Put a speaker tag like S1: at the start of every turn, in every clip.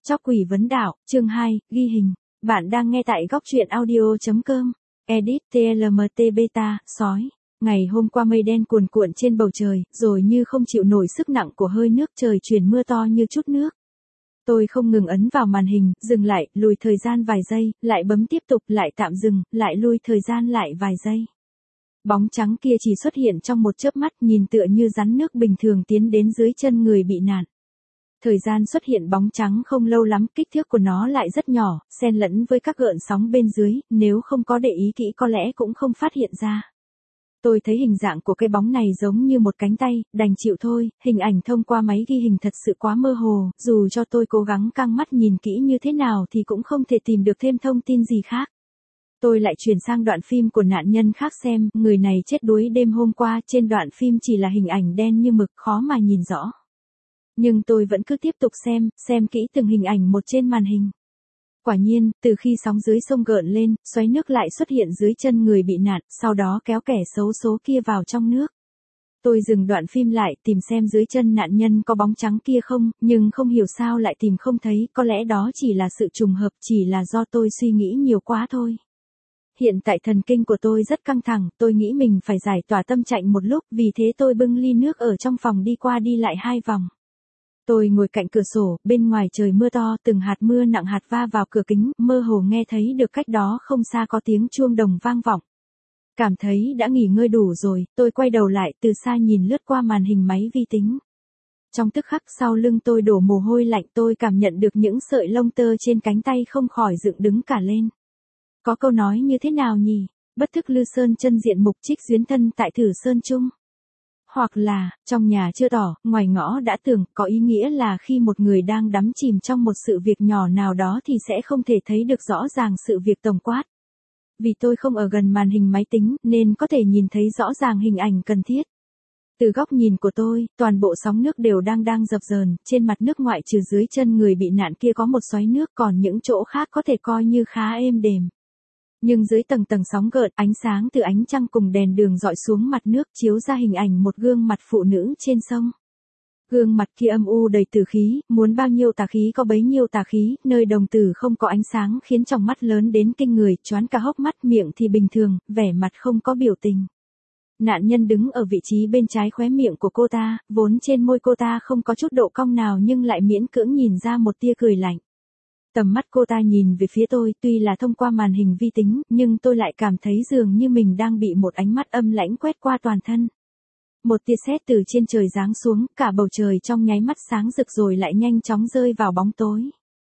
S1: Chóc quỷ vấn đạo, chương 2, ghi hình. Bạn đang nghe tại góc truyện audio.com. Edit TLMT Beta, sói. Ngày hôm qua mây đen cuồn cuộn trên bầu trời, rồi như không chịu nổi sức nặng của hơi nước trời chuyển mưa to như chút nước. Tôi không ngừng ấn vào màn hình, dừng lại, lùi thời gian vài giây, lại bấm tiếp tục, lại tạm dừng, lại lùi thời gian lại vài giây. Bóng trắng kia chỉ xuất hiện trong một chớp mắt, nhìn tựa như rắn nước bình thường tiến đến dưới chân người bị nạn. Thời gian xuất hiện bóng trắng không lâu lắm, kích thước của nó lại rất nhỏ, xen lẫn với các gợn sóng bên dưới, nếu không có để ý kỹ có lẽ cũng không phát hiện ra. Tôi thấy hình dạng của cái bóng này giống như một cánh tay, đành chịu thôi, hình ảnh thông qua máy ghi hình thật sự quá mơ hồ, dù cho tôi cố gắng căng mắt nhìn kỹ như thế nào thì cũng không thể tìm được thêm thông tin gì khác. Tôi lại chuyển sang đoạn phim của nạn nhân khác xem, người này chết đuối đêm hôm qua, trên đoạn phim chỉ là hình ảnh đen như mực, khó mà nhìn rõ. Nhưng tôi vẫn cứ tiếp tục xem kỹ từng hình ảnh một trên màn hình. Quả nhiên, từ khi sóng dưới sông gợn lên, xoáy nước lại xuất hiện dưới chân người bị nạn, sau đó kéo kẻ xấu số kia vào trong nước. Tôi dừng đoạn phim lại, tìm xem dưới chân nạn nhân có bóng trắng kia không, nhưng không hiểu sao lại tìm không thấy, có lẽ đó chỉ là sự trùng hợp, chỉ là do tôi suy nghĩ nhiều quá thôi. Hiện tại thần kinh của tôi rất căng thẳng, tôi nghĩ mình phải giải tỏa tâm trạng một lúc, vì thế tôi bưng ly nước ở trong phòng đi qua đi lại 2 vòng. Tôi ngồi cạnh cửa sổ, bên ngoài trời mưa to, từng hạt mưa nặng hạt va vào cửa kính, mơ hồ nghe thấy được cách đó không xa có tiếng chuông đồng vang vọng. Cảm thấy đã nghỉ ngơi đủ rồi, tôi quay đầu lại, từ xa nhìn lướt qua màn hình máy vi tính. Trong tức khắc sau lưng tôi đổ mồ hôi lạnh, tôi cảm nhận được những sợi lông tơ trên cánh tay không khỏi dựng đứng cả lên. Có câu nói như thế nào nhỉ? Bất thức lư sơn chân diện mục trích duyến thân tại thử sơn chung. Hoặc là, trong nhà chưa tỏ, ngoài ngõ đã tường, có ý nghĩa là khi một người đang đắm chìm trong một sự việc nhỏ nào đó thì sẽ không thể thấy được rõ ràng sự việc tổng quát. Vì tôi không ở gần màn hình máy tính, nên có thể nhìn thấy rõ ràng hình ảnh cần thiết. Từ góc nhìn của tôi, toàn bộ sóng nước đều đang dập dờn, trên mặt nước ngoại trừ dưới chân người bị nạn kia có một xoáy nước, còn những chỗ khác có thể coi như khá êm đềm. Nhưng dưới tầng sóng gợn, ánh sáng từ ánh trăng cùng đèn đường dọi xuống mặt nước chiếu ra hình ảnh một gương mặt phụ nữ trên sông. Gương mặt kia âm u đầy tử khí, muốn bao nhiêu tà khí có bấy nhiêu tà khí, nơi đồng tử không có ánh sáng khiến tròng mắt lớn đến kinh người, choán cả hốc mắt, miệng thì bình thường, vẻ mặt không có biểu tình. Nạn nhân đứng ở vị trí bên trái khóe miệng của cô ta, vốn trên môi cô ta không có chút độ cong nào nhưng lại miễn cưỡng nhìn ra một tia cười lạnh. Tầm mắt cô ta nhìn về phía tôi, tuy là thông qua màn hình vi tính, nhưng tôi lại cảm thấy dường như mình đang bị một ánh mắt âm lãnh quét qua toàn thân. Một tia sét từ trên trời giáng xuống, cả bầu trời trong nháy mắt sáng rực rồi lại nhanh chóng rơi vào bóng tối.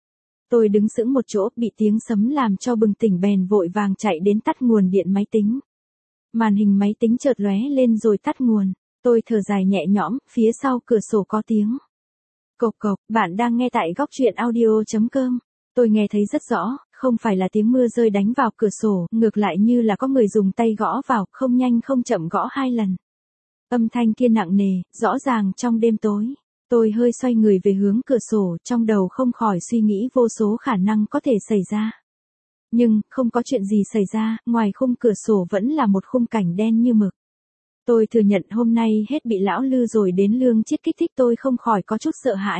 S1: Tôi đứng sững một chỗ, bị tiếng sấm làm cho bừng tỉnh bèn vội vàng chạy đến tắt nguồn điện máy tính. Màn hình máy tính chợt lóe lên rồi tắt nguồn. Tôi thở dài nhẹ nhõm, phía sau cửa sổ có tiếng. Cộc cộc, bạn đang nghe tại góc truyện audio.com. Tôi nghe thấy rất rõ, không phải là tiếng mưa rơi đánh vào cửa sổ, ngược lại như là có người dùng tay gõ vào, không nhanh không chậm gõ 2 lần. Âm thanh kia nặng nề, rõ ràng trong đêm tối. Tôi hơi xoay người về hướng cửa sổ, trong đầu không khỏi suy nghĩ vô số khả năng có thể xảy ra. Nhưng, không có chuyện gì xảy ra, ngoài khung cửa sổ vẫn là một khung cảnh đen như mực. Tôi thừa nhận hôm nay hết bị lão Lư rồi đến Lương Chiết kích thích tôi không khỏi có chút sợ hãi.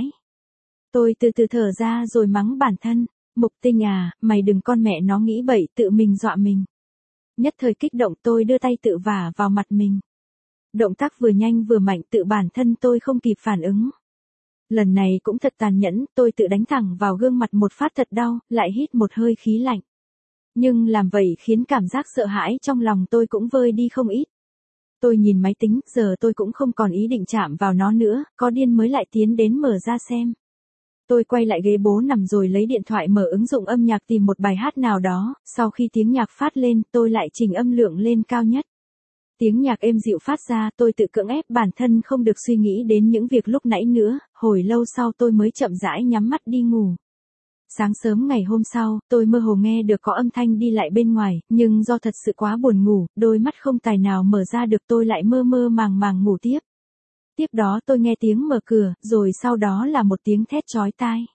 S1: Tôi từ từ thở ra rồi mắng bản thân, Mục Tinh à, mày đừng con mẹ nó nghĩ bậy, tự mình dọa mình. Nhất thời kích động tôi đưa tay tự vả vào mặt mình. Động tác vừa nhanh vừa mạnh, tự bản thân tôi không kịp phản ứng. Lần này cũng thật tàn nhẫn, tôi tự đánh thẳng vào gương mặt một phát thật đau, lại hít một hơi khí lạnh. Nhưng làm vậy khiến cảm giác sợ hãi trong lòng tôi cũng vơi đi không ít. Tôi nhìn máy tính, giờ tôi cũng không còn ý định chạm vào nó nữa, có điên mới lại tiến đến mở ra xem. Tôi quay lại ghế bố nằm rồi lấy điện thoại mở ứng dụng âm nhạc tìm một bài hát nào đó, sau khi tiếng nhạc phát lên, tôi lại chỉnh âm lượng lên cao nhất. Tiếng nhạc êm dịu phát ra, tôi tự cưỡng ép bản thân không được suy nghĩ đến những việc lúc nãy nữa, hồi lâu sau tôi mới chậm rãi nhắm mắt đi ngủ. Sáng sớm ngày hôm sau, tôi mơ hồ nghe được có âm thanh đi lại bên ngoài, nhưng do thật sự quá buồn ngủ, đôi mắt không tài nào mở ra được, tôi lại mơ màng ngủ tiếp. Tiếp đó tôi nghe tiếng mở cửa, rồi sau đó là một tiếng thét chói tai.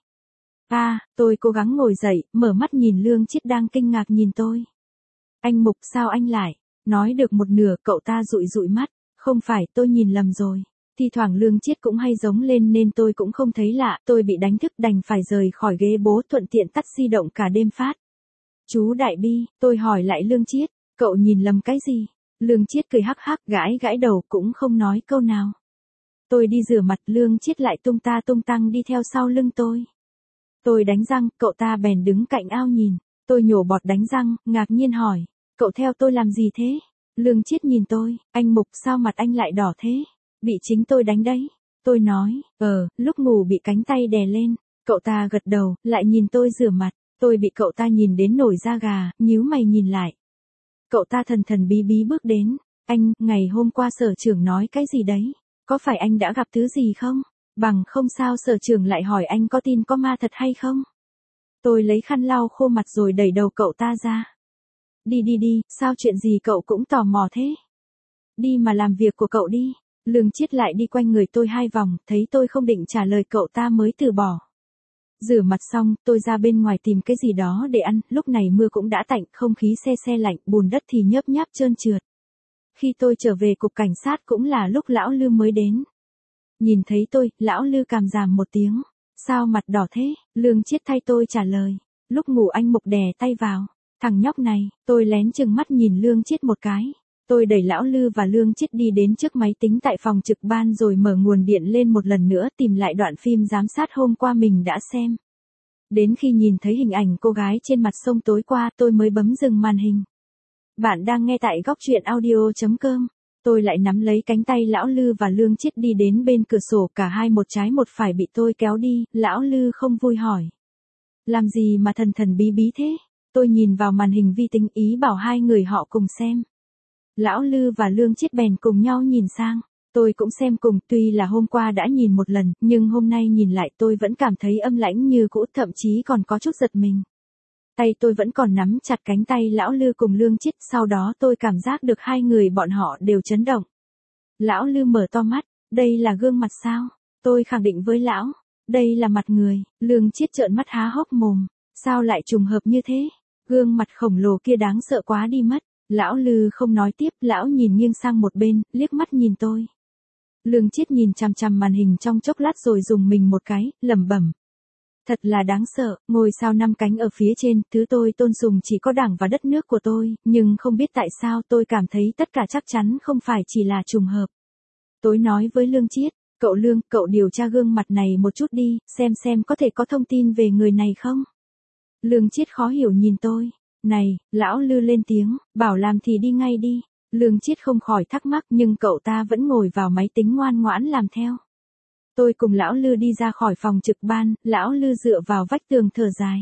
S1: Tôi cố gắng ngồi dậy, mở mắt nhìn Lương Chiết đang kinh ngạc nhìn tôi. Anh Mục, sao anh lại? Nói được một nửa, cậu ta dụi mắt. Không phải, tôi nhìn lầm rồi. Thi thoảng Lương Chiết cũng hay giống lên nên tôi cũng không thấy lạ, tôi bị đánh thức đành phải rời khỏi ghế bố thuận tiện tắt di động cả đêm phát. Chú Đại Bi, tôi hỏi lại Lương Chiết, cậu nhìn lầm cái gì? Lương Chiết cười hắc hắc gãi gãi đầu cũng không nói câu nào. Tôi đi rửa mặt, Lương Chiết lại tung ta tung tăng đi theo sau lưng tôi. Tôi đánh răng, cậu ta bèn đứng cạnh ao nhìn. Tôi nhổ bọt đánh răng, ngạc nhiên hỏi, cậu theo tôi làm gì thế? Lương Chiết nhìn tôi, anh Mục sao mặt anh lại đỏ thế? Bị chính tôi đánh đấy. Tôi nói, lúc ngủ bị cánh tay đè lên. Cậu ta gật đầu, lại nhìn tôi rửa mặt. Tôi bị cậu ta nhìn đến nổi da gà, nhíu mày nhìn lại. Cậu ta thần thần bí bí bước đến. Anh, ngày hôm qua sở trưởng nói cái gì đấy? Có phải anh đã gặp thứ gì không? Bằng không sao sở trưởng lại hỏi anh có tin có ma thật hay không? Tôi lấy khăn lau khô mặt rồi đẩy đầu cậu ta ra. Đi đi đi, sao chuyện gì cậu cũng tò mò thế? Đi mà làm việc của cậu đi. Lương Chiết lại đi quanh người tôi 2 vòng, thấy tôi không định trả lời cậu ta mới từ bỏ. Rửa mặt xong, tôi ra bên ngoài tìm cái gì đó để ăn, lúc này mưa cũng đã tạnh, không khí se se lạnh, bùn đất thì nhớp nháp trơn trượt. Khi tôi trở về cục cảnh sát cũng là lúc lão Lư mới đến. Nhìn thấy tôi, lão Lư càm ràm một tiếng. Sao mặt đỏ thế? Lương Chiết thay tôi trả lời. Lúc ngủ anh Mục đè tay vào. Thằng nhóc này, tôi lén chừng mắt nhìn Lương Chiết một cái. Tôi đẩy lão Lư và Lương Chiết đi đến trước máy tính tại phòng trực ban rồi mở nguồn điện lên một lần nữa tìm lại đoạn phim giám sát hôm qua mình đã xem. Đến khi nhìn thấy hình ảnh cô gái trên mặt sông tối qua tôi mới bấm dừng màn hình. Bạn đang nghe tại góc truyện audio.com. Tôi lại nắm lấy cánh tay lão Lư và Lương Chiết đi đến bên cửa sổ, cả hai một trái một phải bị tôi kéo đi, lão Lư không vui hỏi. Làm gì mà thần thần bí bí thế? Tôi nhìn vào màn hình vi tính ý bảo hai người họ cùng xem. Lão Lư và Lương Chiết bèn cùng nhau nhìn sang. Tôi cũng xem cùng, tuy là hôm qua đã nhìn một lần, nhưng hôm nay nhìn lại tôi vẫn cảm thấy âm lãnh như cũ, thậm chí còn có chút giật mình. Tay tôi vẫn còn nắm chặt cánh tay lão Lư cùng Lương Chiết, sau đó tôi cảm giác được hai người bọn họ đều chấn động. Lão Lư mở to mắt, đây là gương mặt sao? Tôi khẳng định với lão, đây là mặt người. Lương Chiết trợn mắt há hốc mồm, sao lại trùng hợp như thế? Gương mặt khổng lồ kia đáng sợ quá đi mất. Lão Lư không nói tiếp, lão nhìn nghiêng sang một bên, liếc mắt nhìn tôi. Lương Chiết nhìn chằm chằm màn hình trong chốc lát rồi dùng mình một cái, lẩm bẩm. Thật là đáng sợ, ngôi sao 5 cánh ở phía trên, thứ tôi tôn sùng chỉ có Đảng và đất nước của tôi, nhưng không biết tại sao tôi cảm thấy tất cả chắc chắn không phải chỉ là trùng hợp. Tôi nói với Lương Chiết, cậu Lương, cậu điều tra gương mặt này một chút đi, xem có thể có thông tin về người này không? Lương Chiết khó hiểu nhìn tôi. Này, lão Lư lên tiếng, bảo làm thì đi ngay đi. Lương Chiết không khỏi thắc mắc nhưng cậu ta vẫn ngồi vào máy tính ngoan ngoãn làm theo. Tôi cùng lão Lư đi ra khỏi phòng trực ban, lão Lư dựa vào vách tường thở dài.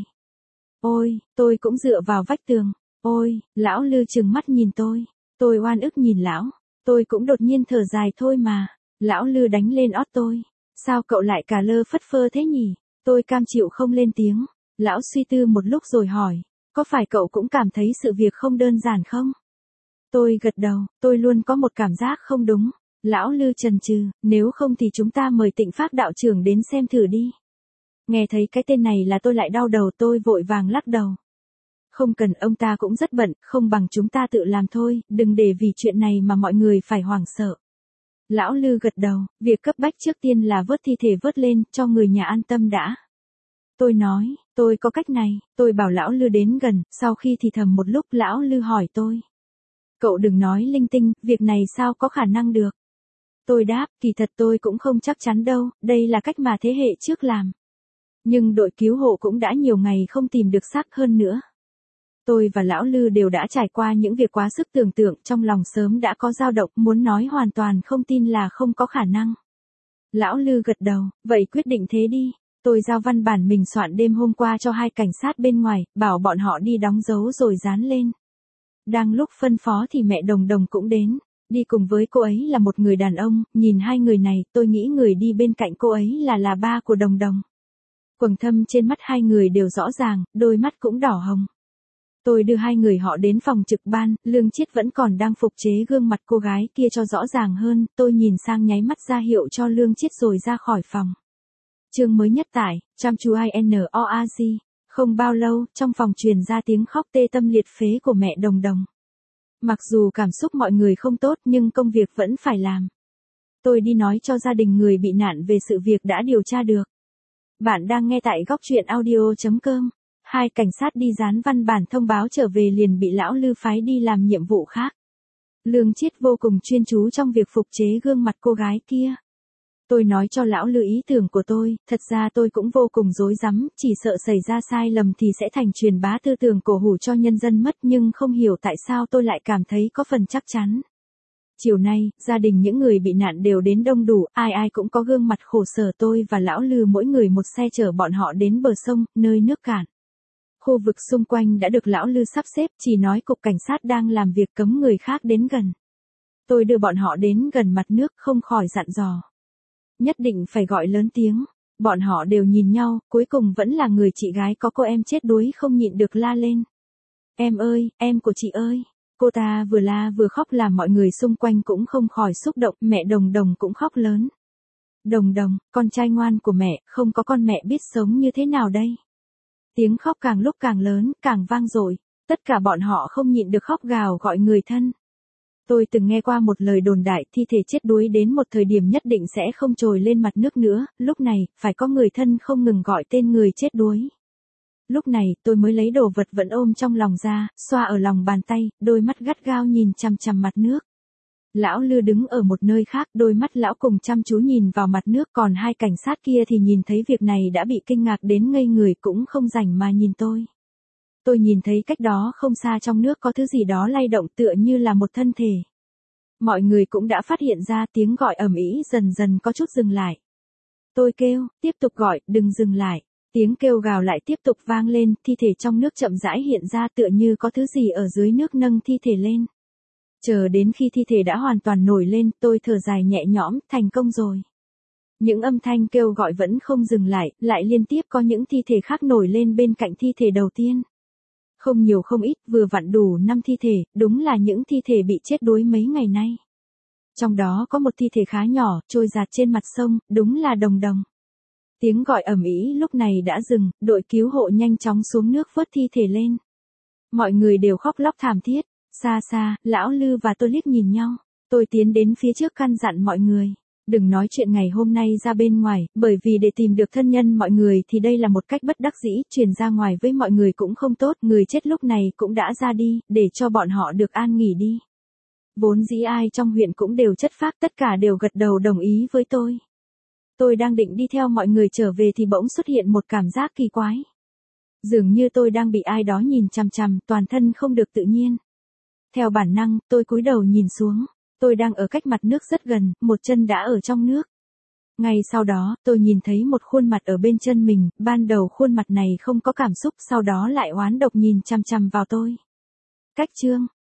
S1: Ôi, tôi cũng dựa vào vách tường. Ôi, lão Lư trừng mắt nhìn tôi. Tôi oan ức nhìn lão. Tôi cũng đột nhiên thở dài thôi mà. Lão Lư đánh lên ót tôi. Sao cậu lại cà lơ phất phơ thế nhỉ? Tôi cam chịu không lên tiếng. Lão suy tư một lúc rồi hỏi. Có phải cậu cũng cảm thấy sự việc không đơn giản không? Tôi gật đầu, tôi luôn có một cảm giác không đúng. Lão Lư chần chừ, nếu không thì chúng ta mời Tịnh Pháp đạo trưởng đến xem thử đi. Nghe thấy cái tên này là tôi lại đau đầu, tôi vội vàng lắc đầu. Không cần, ông ta cũng rất bận, không bằng chúng ta tự làm thôi, đừng để vì chuyện này mà mọi người phải hoảng sợ. Lão Lư gật đầu, việc cấp bách trước tiên là vớt thi thể vớt lên, cho người nhà an tâm đã. Tôi nói, tôi có cách này, tôi bảo lão Lư đến gần, sau khi thì thầm một lúc lão Lư hỏi tôi. Cậu đừng nói linh tinh, việc này sao có khả năng được. Tôi đáp, kỳ thật tôi cũng không chắc chắn đâu, đây là cách mà thế hệ trước làm. Nhưng đội cứu hộ cũng đã nhiều ngày không tìm được xác, hơn nữa. Tôi và lão Lư đều đã trải qua những việc quá sức tưởng tượng, trong lòng sớm đã có dao động, muốn nói hoàn toàn không tin là không có khả năng. Lão Lư gật đầu, vậy quyết định thế đi. Tôi giao văn bản mình soạn đêm hôm qua cho hai cảnh sát bên ngoài, bảo bọn họ đi đóng dấu rồi dán lên. Đang lúc phân phó thì mẹ Đồng Đồng cũng đến. Đi cùng với cô ấy là một người đàn ông, nhìn hai người này, tôi nghĩ người đi bên cạnh cô ấy là ba của Đồng Đồng. Quầng thâm trên mắt hai người đều rõ ràng, đôi mắt cũng đỏ hồng. Tôi đưa hai người họ đến phòng trực ban, Lương Chiết vẫn còn đang phục chế gương mặt cô gái kia cho rõ ràng hơn, tôi nhìn sang nháy mắt ra hiệu cho Lương Chiết rồi ra khỏi phòng. Chương mới nhất tải, chăm chú INOAG. Không bao lâu, trong phòng truyền ra tiếng khóc tê tâm liệt phế của mẹ Đồng Đồng. Mặc dù cảm xúc mọi người không tốt nhưng công việc vẫn phải làm. Tôi đi nói cho gia đình người bị nạn về sự việc đã điều tra được. Bạn đang nghe tại góc truyện audio.com. Hai cảnh sát đi dán văn bản thông báo trở về liền bị lão Lư phái đi làm nhiệm vụ khác. Lương Chiết vô cùng chuyên chú trong việc phục chế gương mặt cô gái kia. Tôi nói cho lão Lư ý tưởng của tôi, thật ra tôi cũng vô cùng rối rắm, chỉ sợ xảy ra sai lầm thì sẽ thành truyền bá tư tưởng cổ hủ cho nhân dân mất, nhưng không hiểu tại sao tôi lại cảm thấy có phần chắc chắn. Chiều nay, gia đình những người bị nạn đều đến đông đủ, ai ai cũng có gương mặt khổ sở. Tôi và lão Lư mỗi người một xe chở bọn họ đến bờ sông, nơi nước cạn. Khu vực xung quanh đã được lão Lư sắp xếp, chỉ nói cục cảnh sát đang làm việc cấm người khác đến gần. Tôi đưa bọn họ đến gần mặt nước, không khỏi dặn dò. Nhất định phải gọi lớn tiếng. Bọn họ đều nhìn nhau, cuối cùng vẫn là người chị gái có cô em chết đuối không nhịn được la lên. Em ơi, em của chị ơi. Cô ta vừa la vừa khóc làm mọi người xung quanh cũng không khỏi xúc động, mẹ Đồng Đồng cũng khóc lớn. Đồng Đồng, con trai ngoan của mẹ, không có con mẹ biết sống như thế nào đây? Tiếng khóc càng lúc càng lớn, càng vang dội, tất cả bọn họ không nhịn được khóc gào gọi người thân. Tôi từng nghe qua một lời đồn đại, thi thể chết đuối đến một thời điểm nhất định sẽ không trồi lên mặt nước nữa, lúc này, phải có người thân không ngừng gọi tên người chết đuối. Lúc này, tôi mới lấy đồ vật vẫn ôm trong lòng ra, xoa ở lòng bàn tay, đôi mắt gắt gao nhìn chằm chằm mặt nước. Lão Lư đứng ở một nơi khác, đôi mắt lão cùng chăm chú nhìn vào mặt nước, còn hai cảnh sát kia thì nhìn thấy việc này đã bị kinh ngạc đến ngây người, cũng không rảnh mà nhìn tôi. Tôi nhìn thấy cách đó không xa trong nước có thứ gì đó lay động tựa như là một thân thể. Mọi người cũng đã phát hiện ra, tiếng gọi ầm ĩ dần dần có chút dừng lại. Tôi kêu, tiếp tục gọi, đừng dừng lại. Tiếng kêu gào lại tiếp tục vang lên, thi thể trong nước chậm rãi hiện ra tựa như có thứ gì ở dưới nước nâng thi thể lên. Chờ đến khi thi thể đã hoàn toàn nổi lên, tôi thở dài nhẹ nhõm, thành công rồi. Những âm thanh kêu gọi vẫn không dừng lại, lại liên tiếp có những thi thể khác nổi lên bên cạnh thi thể đầu tiên. Không nhiều không ít, vừa vặn đủ 5 thi thể, đúng là những thi thể bị chết đuối mấy ngày nay. Trong đó có một thi thể khá nhỏ, trôi dạt trên mặt sông, đúng là Đồng Đồng. Tiếng gọi ầm ĩ lúc này đã dừng, đội cứu hộ nhanh chóng xuống nước vớt thi thể lên. Mọi người đều khóc lóc thảm thiết. Xa xa, lão Lư và tôi liếc nhìn nhau. Tôi tiến đến phía trước căn dặn mọi người. Đừng nói chuyện ngày hôm nay ra bên ngoài, bởi vì để tìm được thân nhân mọi người thì đây là một cách bất đắc dĩ, truyền ra ngoài với mọi người cũng không tốt, người chết lúc này cũng đã ra đi, để cho bọn họ được an nghỉ đi. Vốn dĩ ai trong huyện cũng đều chất phác, tất cả đều gật đầu đồng ý với tôi. Tôi đang định đi theo mọi người trở về thì bỗng xuất hiện một cảm giác kỳ quái. Dường như tôi đang bị ai đó nhìn chằm chằm, toàn thân không được tự nhiên. Theo bản năng, tôi cúi đầu nhìn xuống. Tôi đang ở cách mặt nước rất gần, một chân đã ở trong nước. Ngay sau đó, tôi nhìn thấy một khuôn mặt ở bên chân mình, ban đầu khuôn mặt này không có cảm xúc, sau đó lại oán độc nhìn chằm chằm vào tôi. Cách chương